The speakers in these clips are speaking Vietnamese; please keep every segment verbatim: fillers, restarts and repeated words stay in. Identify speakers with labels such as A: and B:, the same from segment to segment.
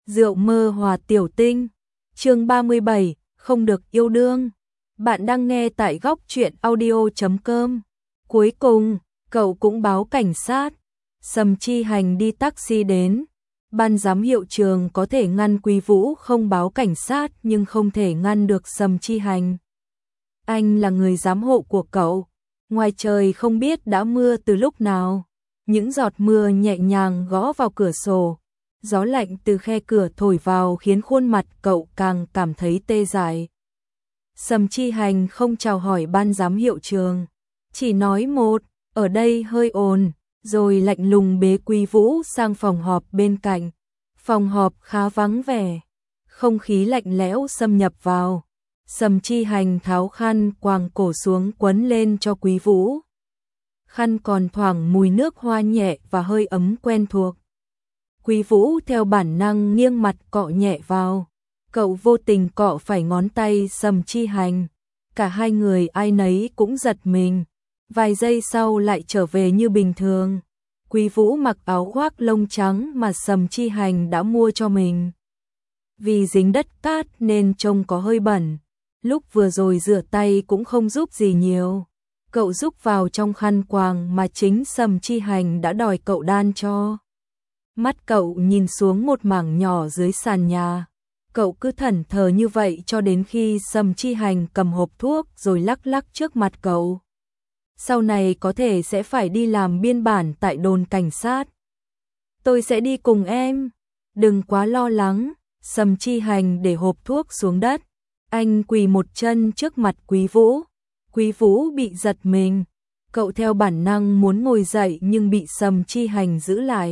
A: Rượu mơ hòa tiểu tinh. Chương ba mươi bảy, không được yêu đương. Bạn đang nghe tại góc truyện audio chấm com. Cuối cùng, cậu cũng báo cảnh sát. Sầm Chi Hành đi taxi đến. Ban giám hiệu trường có thể ngăn Quý Vũ không báo cảnh sát nhưng không thể ngăn được Sầm Chi Hành. Anh là người giám hộ của cậu. Ngoài trời không biết đã mưa từ lúc nào. Những giọt mưa nhẹ nhàng gõ vào cửa sổ. Gió lạnh từ khe cửa thổi vào khiến khuôn mặt cậu càng cảm thấy tê dại. Sầm Chi Hành không chào hỏi ban giám hiệu trường, chỉ nói một, ở đây hơi ồn, rồi lạnh lùng bế Quý Vũ sang phòng họp bên cạnh. Phòng họp khá vắng vẻ, không khí lạnh lẽo xâm nhập vào. Sầm Chi Hành tháo khăn quàng cổ xuống quấn lên cho Quý Vũ. Khăn còn thoảng mùi nước hoa nhẹ và hơi ấm quen thuộc. Quý Vũ theo bản năng nghiêng mặt cọ nhẹ vào. Cậu vô tình cọ phải ngón tay Sầm Chi Hành. Cả hai người ai nấy cũng giật mình. Vài giây sau lại trở về như bình thường. Quý Vũ mặc áo khoác lông trắng mà Sầm Chi Hành đã mua cho mình. Vì dính đất cát nên trông có hơi bẩn. Lúc vừa rồi rửa tay cũng không giúp gì nhiều. Cậu rúc vào trong khăn quàng mà chính Sầm Chi Hành đã đòi cậu đan cho. Mắt cậu nhìn xuống một mảng nhỏ dưới sàn nhà. Cậu cứ thẫn thờ như vậy cho đến khi Sầm Chi Hành cầm hộp thuốc rồi lắc lắc trước mặt cậu. Sau này có thể sẽ phải đi làm biên bản tại đồn cảnh sát. Tôi sẽ đi cùng em. Đừng quá lo lắng. Sầm Chi Hành để hộp thuốc xuống đất. Anh quỳ một chân trước mặt Quý Vũ. Quý Vũ bị giật mình. Cậu theo bản năng muốn ngồi dậy nhưng bị Sầm Chi Hành giữ lại.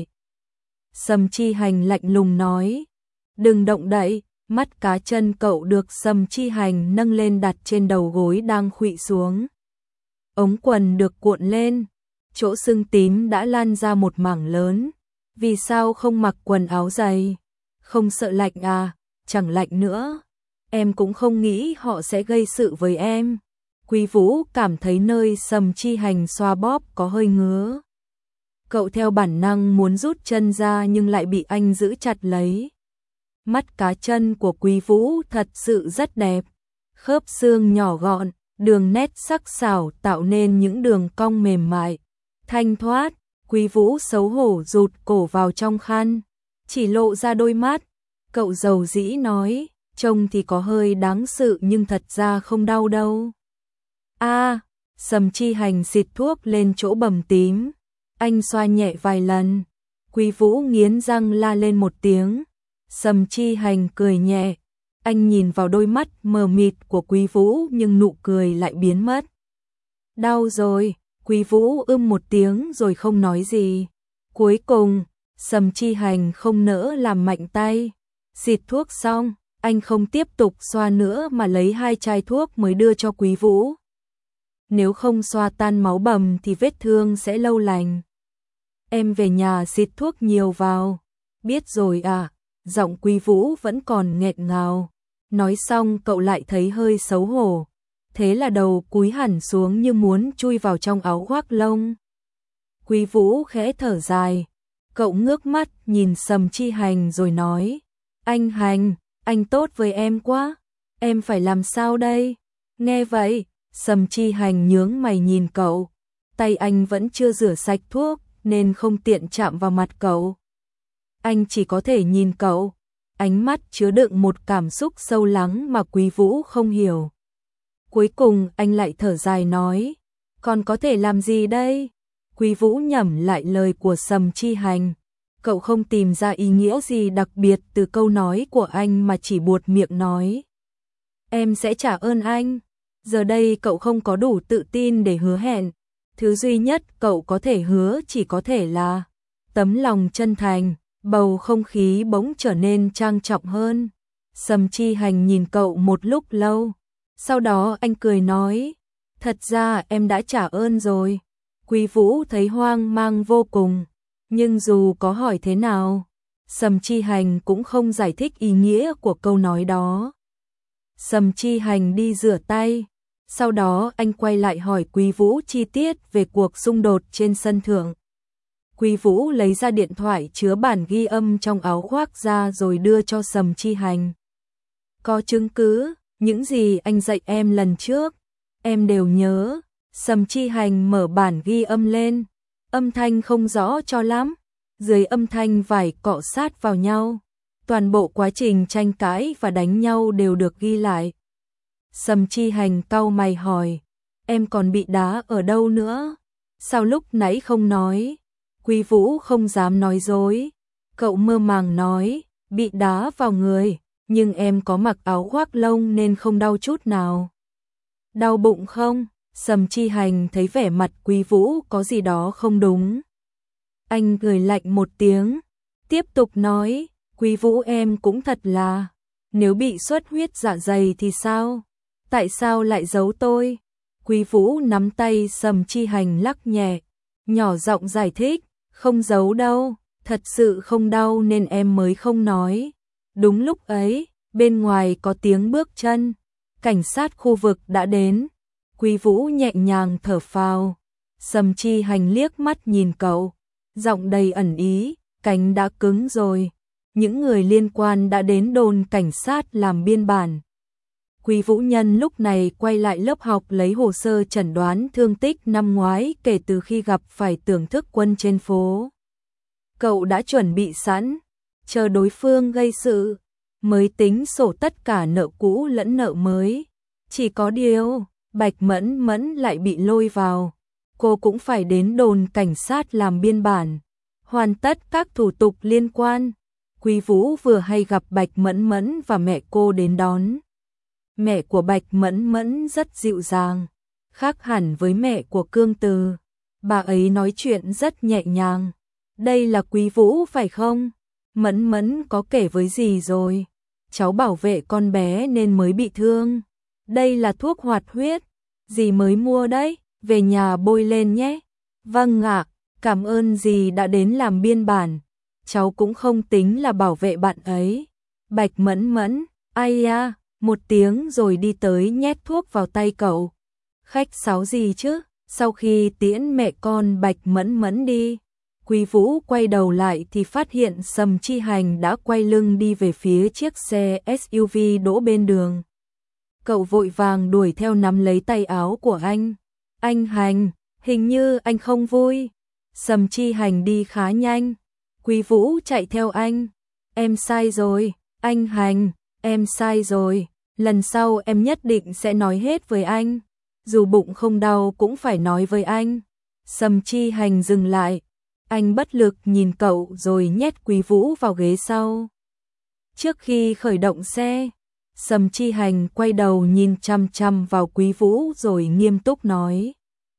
A: Sầm Chi Hành lạnh lùng nói, đừng động đậy. Mắt cá chân cậu được Sầm Chi Hành nâng lên đặt trên đầu gối đang khuỵu xuống. Ống quần được cuộn lên, chỗ sưng tím đã lan ra một mảng lớn. Vì sao không mặc quần áo dày? Không sợ lạnh à? Chẳng lạnh nữa. Em cũng không nghĩ họ sẽ gây sự với em. Quý Vũ cảm thấy nơi Sầm Chi Hành xoa bóp có hơi ngứa. Cậu theo bản năng muốn rút chân ra nhưng lại bị anh giữ chặt lấy. Mắt cá chân của Quý Vũ thật sự rất đẹp. Khớp xương nhỏ gọn, đường nét sắc sảo tạo nên những đường cong mềm mại, thanh thoát. Quý Vũ xấu hổ rụt cổ vào trong khăn, chỉ lộ ra đôi mắt. Cậu dầu dĩ nói, trông thì có hơi đáng sự nhưng thật ra không đau đâu. A, à, Sầm Chi Hành xịt thuốc lên chỗ bầm tím. Anh xoa nhẹ vài lần. Quý Vũ nghiến răng la lên một tiếng. Sầm Chi Hành cười nhẹ. Anh nhìn vào đôi mắt mờ mịt của Quý Vũ nhưng nụ cười lại biến mất. Đau rồi. Quý Vũ ưm một tiếng rồi không nói gì. Cuối cùng, Sầm Chi Hành không nỡ làm mạnh tay. Xịt thuốc xong, anh không tiếp tục xoa nữa mà lấy hai chai thuốc mới đưa cho Quý Vũ. Nếu không xoa tan máu bầm thì vết thương sẽ lâu lành. Em về nhà xịt thuốc nhiều vào. Biết rồi à? Giọng Quý Vũ vẫn còn nghẹn ngào. Nói xong cậu lại thấy hơi xấu hổ. Thế là đầu cúi hẳn xuống như muốn chui vào trong áo khoác lông. Quý Vũ khẽ thở dài. Cậu ngước mắt nhìn Sầm Chi Hành rồi nói. Anh Hành, anh tốt với em quá. Em phải làm sao đây? Nghe vậy, Sầm Chi Hành nhướng mày nhìn cậu. Tay anh vẫn chưa rửa sạch thuốc nên không tiện chạm vào mặt cậu. Anh chỉ có thể nhìn cậu. Ánh mắt chứa đựng một cảm xúc sâu lắng mà Quý Vũ không hiểu. Cuối cùng anh lại thở dài nói. Còn có thể làm gì đây? Quý Vũ nhẩm lại lời của Sầm Chi Hành. Cậu không tìm ra ý nghĩa gì đặc biệt từ câu nói của anh mà chỉ buột miệng nói. Em sẽ trả ơn anh. Giờ đây cậu không có đủ tự tin để hứa hẹn. Thứ duy nhất cậu có thể hứa chỉ có thể là tấm lòng chân thành. Bầu không khí bỗng trở nên trang trọng hơn. Sầm Chi Hành nhìn cậu một lúc lâu. Sau đó anh cười nói. Thật ra em đã trả ơn rồi. Quý Vũ thấy hoang mang vô cùng. Nhưng dù có hỏi thế nào, Sầm Chi Hành cũng không giải thích ý nghĩa của câu nói đó. Sầm Chi Hành đi rửa tay. Sau đó anh quay lại hỏi Quý Vũ chi tiết về cuộc xung đột trên sân thượng. Quý Vũ lấy ra điện thoại chứa bản ghi âm trong áo khoác ra rồi đưa cho Sầm Chi Hành. Có chứng cứ, những gì anh dạy em lần trước, em đều nhớ. Sầm Chi Hành mở bản ghi âm lên, âm thanh không rõ cho lắm, dưới âm thanh vải cọ sát vào nhau. Toàn bộ quá trình tranh cãi và đánh nhau đều được ghi lại. Sầm Chi Hành cau mày hỏi, em còn bị đá ở đâu nữa? Sao lúc nãy không nói? Quý Vũ không dám nói dối. Cậu mơ màng nói, bị đá vào người, nhưng em có mặc áo khoác lông nên không đau chút nào. Đau bụng không? Sầm Chi Hành thấy vẻ mặt Quý Vũ có gì đó không đúng. Anh cười lạnh một tiếng, tiếp tục nói, Quý Vũ em cũng thật là, nếu bị xuất huyết dạ dày thì sao? Tại sao lại giấu tôi? Quý Vũ nắm tay Sầm Chi Hành lắc nhẹ, nhỏ giọng giải thích, không giấu đâu, thật sự không đau nên em mới không nói. Đúng lúc ấy, bên ngoài có tiếng bước chân, cảnh sát khu vực đã đến. Quý Vũ nhẹ nhàng thở phào. Sầm Chi Hành liếc mắt nhìn cậu, giọng đầy ẩn ý, cánh đã cứng rồi. Những người liên quan đã đến đồn cảnh sát làm biên bản. Quý Vũ nhân lúc này quay lại lớp học lấy hồ sơ chẩn đoán thương tích năm ngoái kể từ khi gặp phải Tưởng Thức Quân trên phố. Cậu đã chuẩn bị sẵn, chờ đối phương gây sự, mới tính sổ tất cả nợ cũ lẫn nợ mới. Chỉ có điều, Bạch Mẫn Mẫn lại bị lôi vào. Cô cũng phải đến đồn cảnh sát làm biên bản, hoàn tất các thủ tục liên quan. Quý Vũ vừa hay gặp Bạch Mẫn Mẫn và mẹ cô đến đón. Mẹ của Bạch Mẫn Mẫn rất dịu dàng, khác hẳn với mẹ của Cương Từ. Bà ấy nói chuyện rất nhẹ nhàng. Đây là Quý Vũ phải không? Mẫn Mẫn có kể với dì rồi. Cháu bảo vệ con bé nên mới bị thương. Đây là thuốc hoạt huyết, dì mới mua đấy, về nhà bôi lên nhé. Vâng ạ, cảm ơn dì đã đến làm biên bản. Cháu cũng không tính là bảo vệ bạn ấy. Bạch Mẫn Mẫn, ai ya, một tiếng rồi đi tới nhét thuốc vào tay cậu. Khách sáo gì chứ? Sau khi tiễn mẹ con Bạch Mẫn Mẫn đi, Quý Vũ quay đầu lại thì phát hiện Sầm Chi Hành đã quay lưng đi về phía chiếc xe ét u vê đỗ bên đường. Cậu vội vàng đuổi theo nắm lấy tay áo của anh. Anh Hành, hình như anh không vui. Sầm Chi Hành đi khá nhanh. Quý Vũ chạy theo anh. Em sai rồi, anh Hành, em sai rồi. Lần sau em nhất định sẽ nói hết với anh. Dù bụng không đau cũng phải nói với anh. Sầm Chi Hành dừng lại. Anh bất lực nhìn cậu rồi nhét Quý Vũ vào ghế sau. Trước khi khởi động xe, Sầm Chi Hành quay đầu nhìn chăm chăm vào Quý Vũ rồi nghiêm túc nói.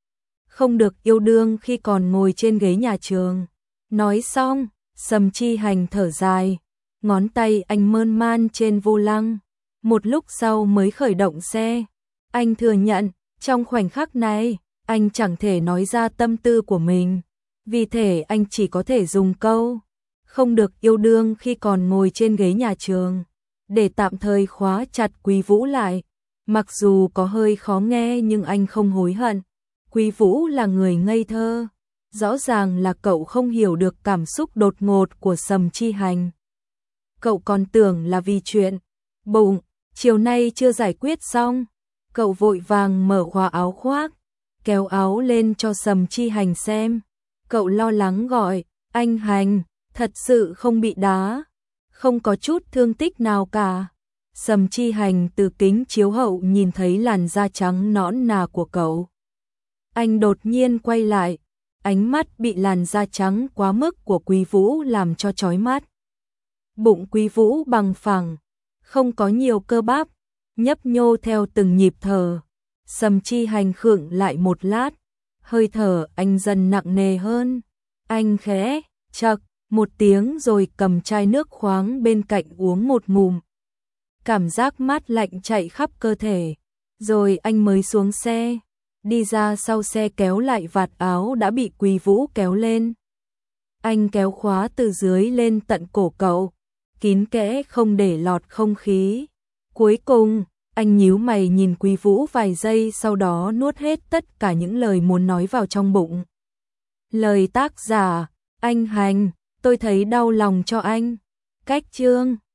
A: Không được yêu đương khi còn ngồi trên ghế nhà trường. Nói xong, Sầm Chi Hành thở dài, ngón tay anh mơn man trên vô lăng. Một lúc sau mới khởi động xe. Anh thừa nhận, trong khoảnh khắc này, anh chẳng thể nói ra tâm tư của mình. Vì thế anh chỉ có thể dùng câu không được yêu đương khi còn ngồi trên ghế nhà trường để tạm thời khóa chặt Quý Vũ lại. Mặc dù có hơi khó nghe nhưng anh không hối hận. Quý Vũ là người ngây thơ. Rõ ràng là cậu không hiểu được cảm xúc đột ngột của Sầm Chi Hành. Cậu còn tưởng là vì chuyện bụng chiều nay chưa giải quyết xong. Cậu vội vàng mở khóa áo khoác, kéo áo lên cho Sầm Chi Hành xem. Cậu lo lắng gọi, anh Hành, thật sự không bị đá, không có chút thương tích nào cả. Sầm Chi Hành từ kính chiếu hậu nhìn thấy làn da trắng nõn nà của cậu. Anh đột nhiên quay lại, ánh mắt bị làn da trắng quá mức của Quý Vũ làm cho chói mắt. Bụng Quý Vũ bằng phẳng, không có nhiều cơ bắp, nhấp nhô theo từng nhịp thở. Sầm Chi Hành khựng lại một lát, hơi thở anh dần nặng nề hơn. Anh khẽ chậc một tiếng rồi cầm chai nước khoáng bên cạnh uống một ngụm. Cảm giác mát lạnh chạy khắp cơ thể. Rồi anh mới xuống xe, đi ra sau xe kéo lại vạt áo đã bị Quý Vũ kéo lên. Anh kéo khóa từ dưới lên tận cổ cậu, kín kẽ không để lọt không khí. Cuối cùng, anh nhíu mày nhìn Quý Vũ vài giây sau đó nuốt hết tất cả những lời muốn nói vào trong bụng. Lời tác giả Anh Hành, tôi thấy đau lòng cho anh. Cách chương